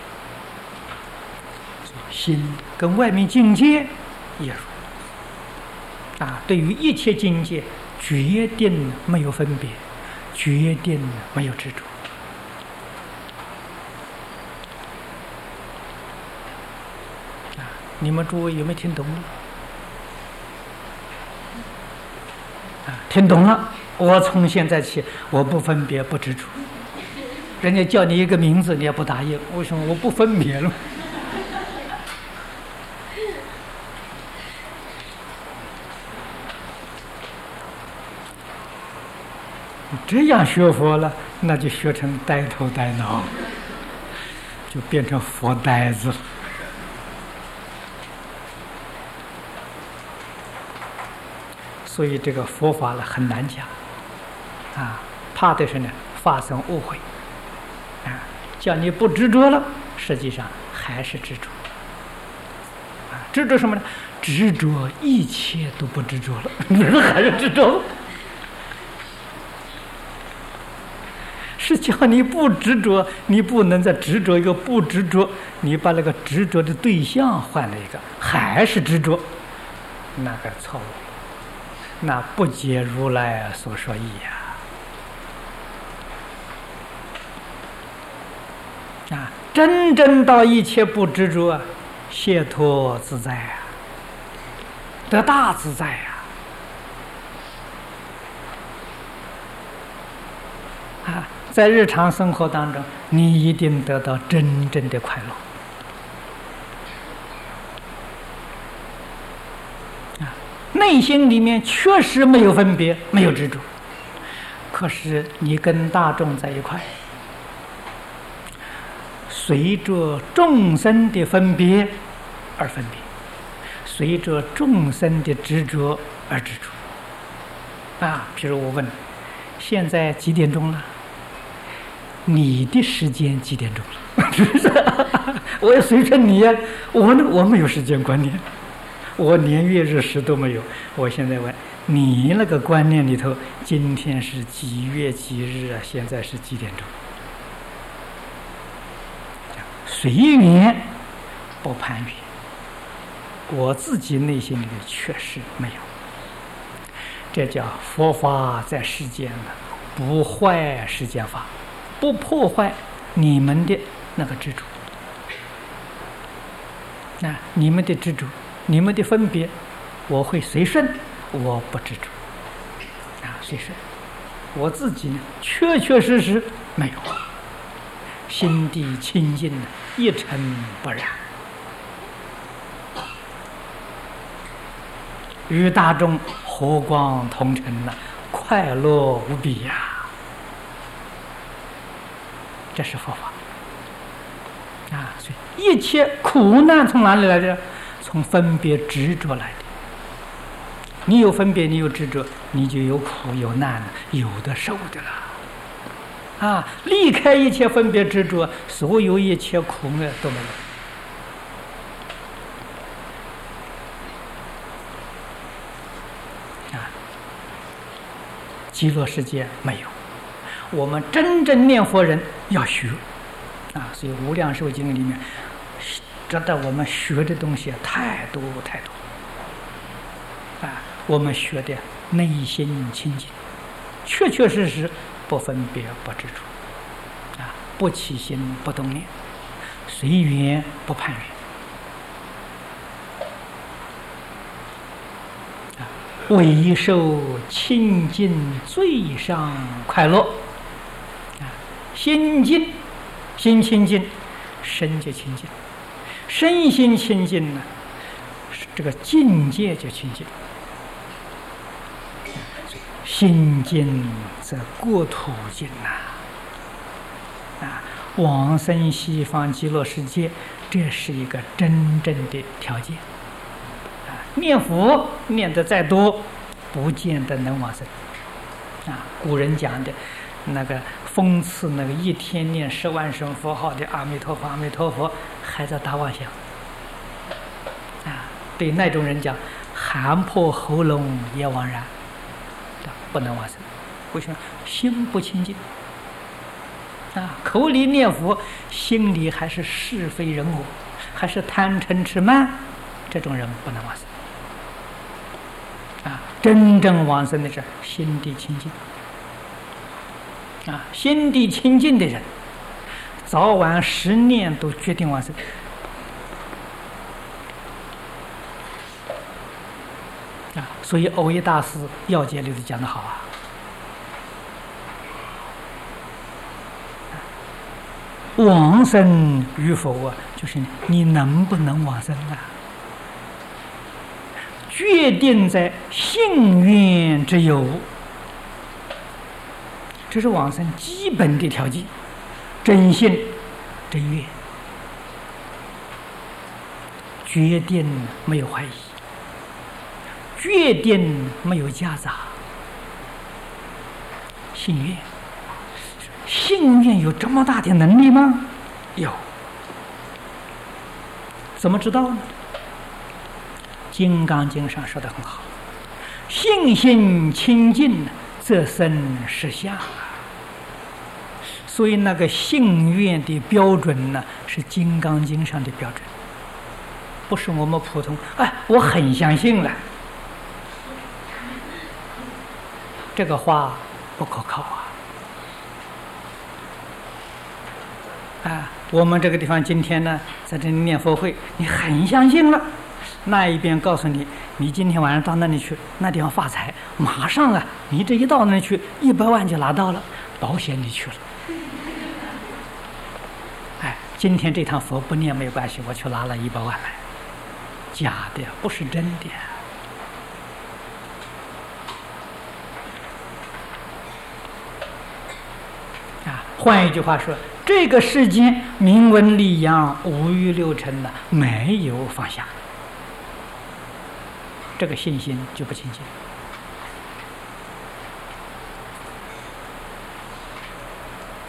心跟外面境界也如啊，对于一切境界决定没有分别，决定没有执着啊。你们诸位有没有听懂啊？听懂了，我从现在起我不分别不执着。人家叫你一个名字你也不答应，为什么？我不分别了。这样学佛了，那就学成呆头呆脑，就变成佛呆子了。所以这个佛法呢很难讲啊，怕的是呢发生误会啊，叫你不执着了，实际上还是执着啊。执着什么呢？执着一切都不执着了，人还是执着了。是叫你不执着，你不能再执着一个不执着，你把那个执着的对象换了一个，还是执着，那个错误，那不解如来所说义呀！啊，真正到一切不执着啊，解脱自在啊，得大自在啊！啊。在日常生活当中，你一定得到真正的快乐啊！内心里面确实没有分别，没有执着，可是你跟大众在一块，随着众生的分别而分别，随着众生的执着而执着比如我问，现在几点钟了？你的时间几点钟了？是不是？我也随着你呀，我没有时间观念，我年月日时都没有。我现在问你那个观念里头，今天是几月几日啊？现在是几点钟？随缘不攀缘，我自己内心里确实没有。这叫佛法在世间呢，不坏世间法，不破坏你们的那个执着。你们的执着，你们的分别，我会随顺，我不执着。随顺，我自己呢，确确实实没有，心地清净，一尘不染，与大众和光同尘快乐无比呀！这是佛法所以一切苦难从哪里来的？从分别执着来的。你有分别，你有执着，你就有苦有难，有的受的了。离开一切分别执着，所有一切苦难都没有。极乐世界没有。我们真正念佛人要学所以《无量寿经》里面值得我们学的东西太多太多我们学的内心清净，确确实实不分别不执着不起心不动念，随缘不攀缘唯受清净最上快乐心净，心清净，身就清净，身心清净呢，这个境界就清净。心净则国土净往生西方极乐世界，这是一个真正的条件念佛念得再多，不见得能往生古人讲的那个讽刺那个一天念10万声佛号的阿弥陀佛阿弥陀佛，还在打妄想对那种人讲，喊破喉咙也枉然，不能往生。为什么？心不清净口里念佛，心里还是是非人我，还是贪嗔痴慢，这种人不能往生真正往生的是心地清净心地清净的人，早晚10念都决定往生所以藕益大师要解里头讲得好往生与否就是你能不能往生决定在信愿之有，这是往生基本的条件。真信真愿，决定没有怀疑，决定没有夹杂。信愿，信愿有这么大的能力吗？有。怎么知道呢？《金刚经》上说得很好，信心清净则生实相所以那个信愿的标准呢，是《金刚经》上的标准，不是我们普通我很相信了，这个话不可靠我们这个地方今天呢，在这里念佛会，你很相信了，那一边告诉你，你今天晚上到那里去，那地方发财，马上你这一到那里去，100万就拿到了，保险你去了。今天这趟佛不念没有关系，我去拿了100万来，假的，不是真的。换一句话说，这个世间名闻利养5欲6尘没有放下，这个信心就不清净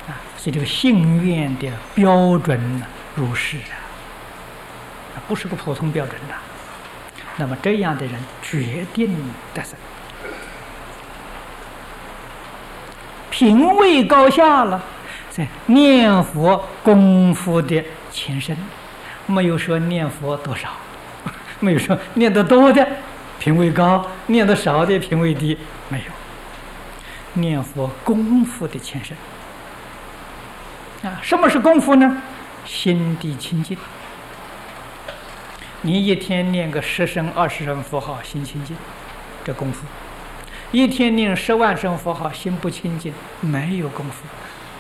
所以这个信愿的标准如是不是个普通标准的。那么这样的人决定得生。品位高下了，在念佛功夫的前身，没有说念佛多少，没有说念得多的品位高，念得少的品位低，没有。念佛功夫的前身什么是功夫呢？心地清净。你一天念个10声20声佛号，心清净，这功夫；一天念10万声佛号，心不清净，没有功夫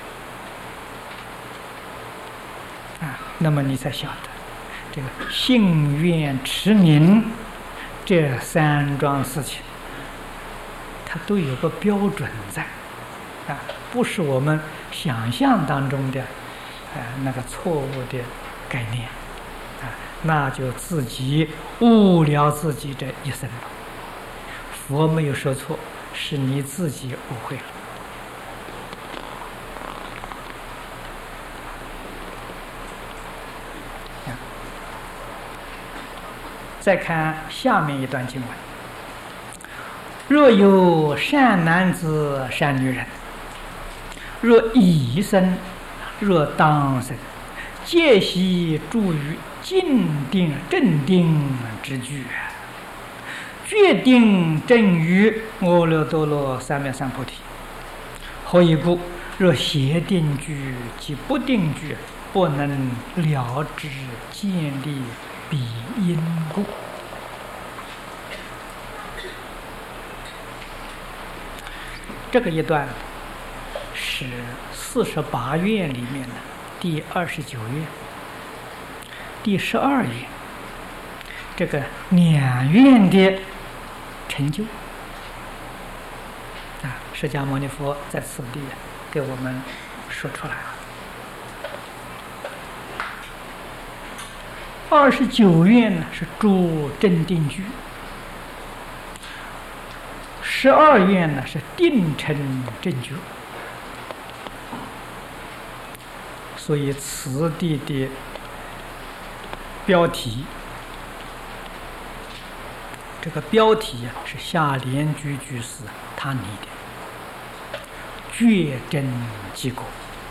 那么你才晓得，这个信愿持名这3桩事情，它都有个标准在不是我们想象当中的那个错误的概念那就自己误了自己这一生了。佛没有说错，是你自己误会了。再看下面一段经文：若有善男子善女人，若已生，若当生，皆悉住于静定正定之具，决定正于阿耨多罗三藐三菩提。何以故？若邪定具及不定具，不能了知建立彼因故。这个一段是48愿里面的第29愿、第12愿，这个2愿的成就释迦牟尼佛在此地给我们说出来了。29愿呢是住正定具，12愿呢是定成正觉。所以此地的标题，这个标题是下联居居士他拟的，决真即果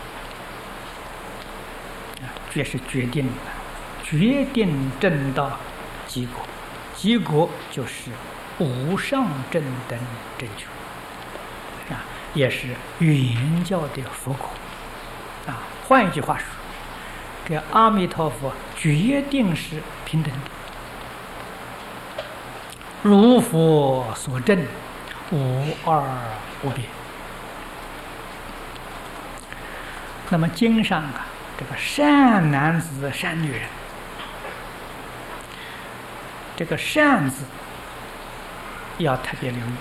决是决定的，决定正道即果，即果就是无上正等正觉也是原教的佛果换一句话说，跟阿弥陀佛决定是平等的，如佛所证，无二无别。那么经上这个善男子善女人，这个善字要特别留意。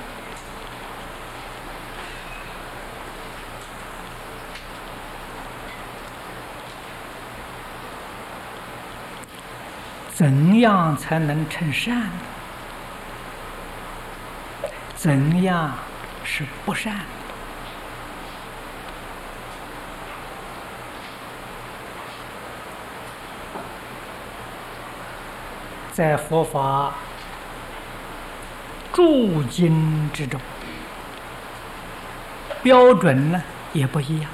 怎样才能成善？怎样是不善？在佛法诸经之中，标准呢也不一样。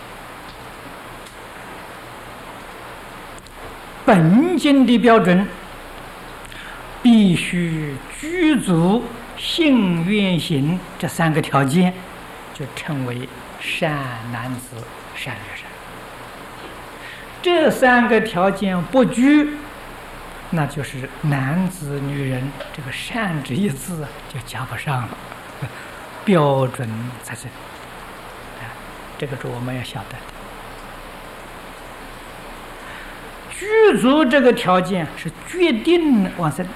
本经的标准必须具足信愿行这3个条件，就称为善男子善女人。这3个条件不具，那就是男子女人这个善这一字就加不上了，标准在这里这个是我们要晓得。具足这个条件是决定往生。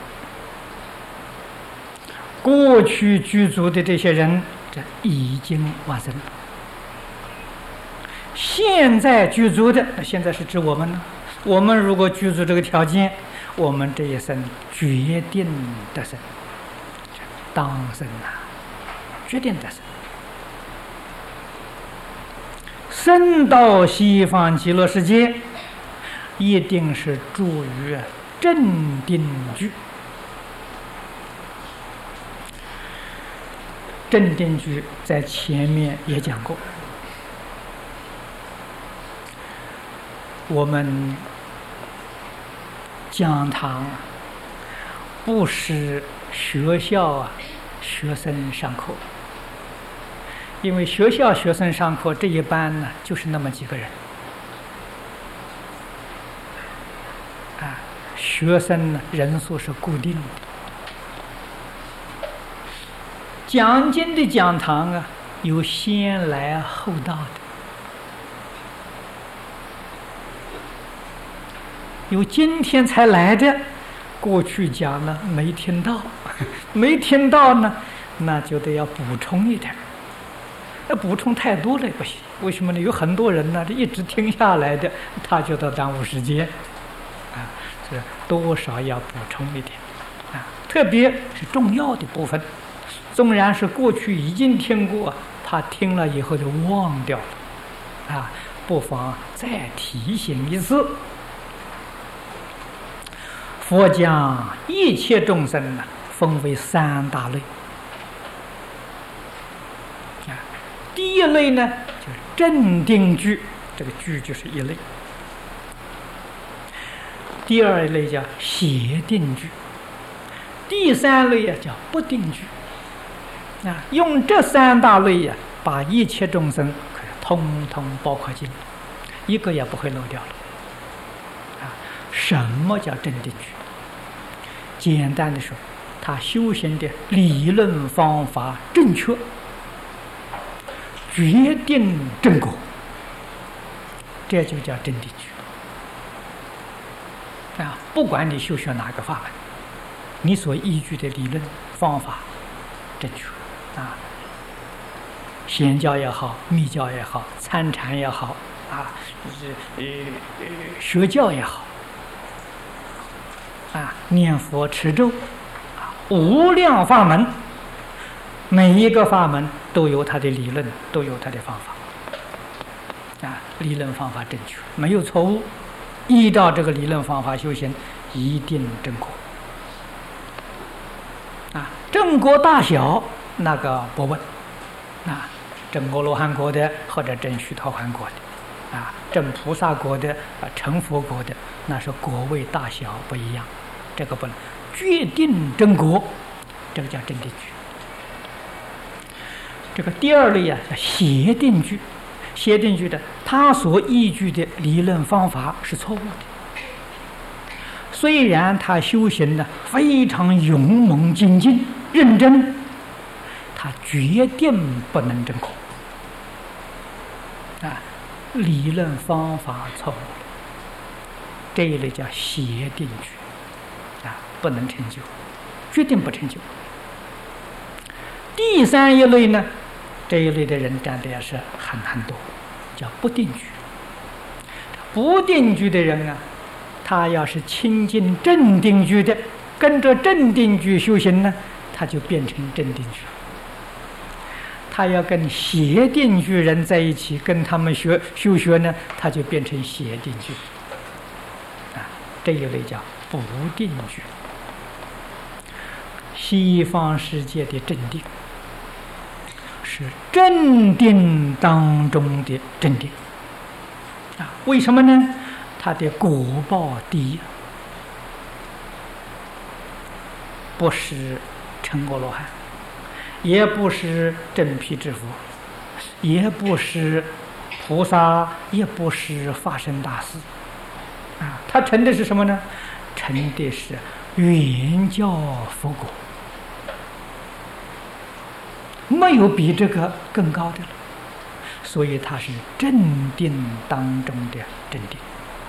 过去具足的这些人，这已经往生了。现在具足的，那现在是指我们呢？我们如果具足这个条件，我们这一生决定得生，当生决定得生。 生到西方极乐世界，一定是住于正定居。正定居在前面也讲过，我们讲堂不是学校学生上课，因为学校学生上课这一班呢，就是那么几个人，学生呢人数是固定的。讲经的讲堂有先来后到的，有今天才来的，过去讲了没听到，没听到呢，那就得要补充一点。那补充太多了也不行，为什么呢？有很多人呢，一直听下来的，他觉得耽误时间，这多少要补充一点，特别是重要的部分。纵然是过去已经听过，他听了以后就忘掉了，不妨再提醒一次。佛将一切众生分为三大类，第一类呢就是正定居，这个居就是一类；第二类叫邪定居；第三类叫不定居。用这三大类把一切众生通通包括进来，一个也不会漏掉了。什么叫正定居？简单的说，他修行的理论方法正确，决定正果，这就叫正定居。不管你修学哪个法门，你所依据的理论方法正确。显教也好，密教也好，参禅也好，学教也好，念佛持咒，无量法门，每一个法门都有它的理论，都有它的方法，理论方法正确，没有错误，依照这个理论方法修行，一定正果。正果大小那个不问，证阿罗汉果的或者证须陀洹果的，证菩萨果的，成佛果的，那是果位大小不一样，这个不能决定正果，这个叫正定居。这个第二类叫邪定居，邪定居的他所依据的理论方法是错误的，虽然他修行的非常勇猛精进认真，他决定不能正果，理论方法错误了，这一类叫邪定居，不能成就，决定不成就。第三一类呢，这一类的人占的也是很多，叫不定居。不定居的人他要是亲近正定居的，跟着正定居修行呢，他就变成正定居。他要跟邪定居人在一起，跟他们修学呢，他就变成邪定居。这一类叫不定居。西方世界的正定是正定当中的正定，为什么呢？他的果报低，不是成阿罗汉，也不是正辟支佛，也不是菩萨，也不是法身大士，他成的是什么呢？成的是原教佛果，没有比这个更高的了，所以他是正定当中的正定。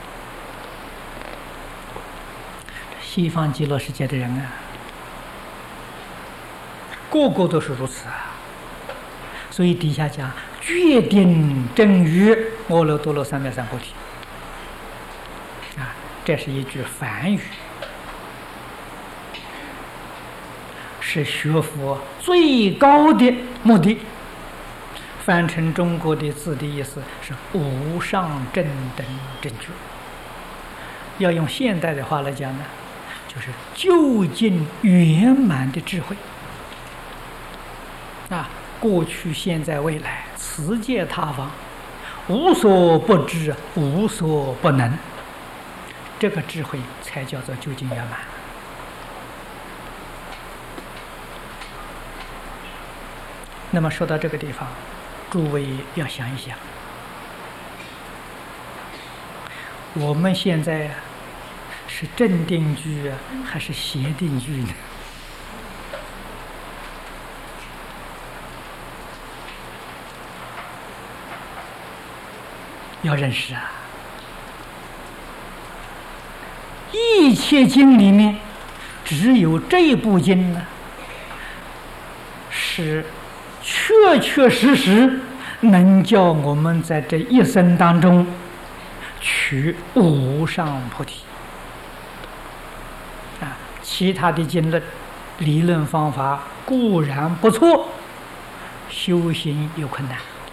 西方极乐世界的人个个都是如此所以底下讲决定正于阿耨多罗三藐三菩提这是一句梵语，是学佛最高的目的。 翻成中国的字的意思是无上正等正觉。要用现代的话来讲呢，就是究竟圆满的智慧。过去、现在、未来，此界他方，无所不知，无所不能。这个智慧才叫做究竟圆满。那么说到这个地方，诸位要想一想，我们现在是正定居还是邪定居呢？要认识啊！一切经里面，只有这一部经呢，是确确实实能叫我们在这一生当中取无上菩提。其他的经论、理论方法固然不错，修行有困难。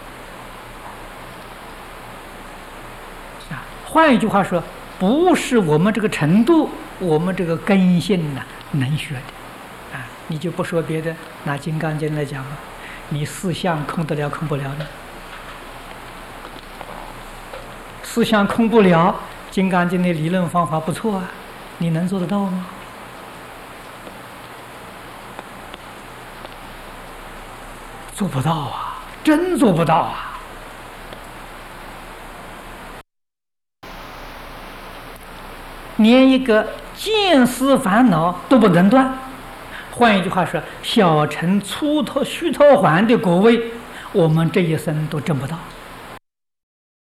换一句话说，不是我们这个程度，我们这个根性能学的。你就不说别的，拿《金刚经》来讲吧，你四相空得了空不了呢？四相空不了，《金刚经》的理论方法不错啊，你能做得到吗？做不到啊，真做不到啊！连一个见思烦恼都不能断。换一句话说，小乘粗头须陀洹的果位，我们这一生都证不到。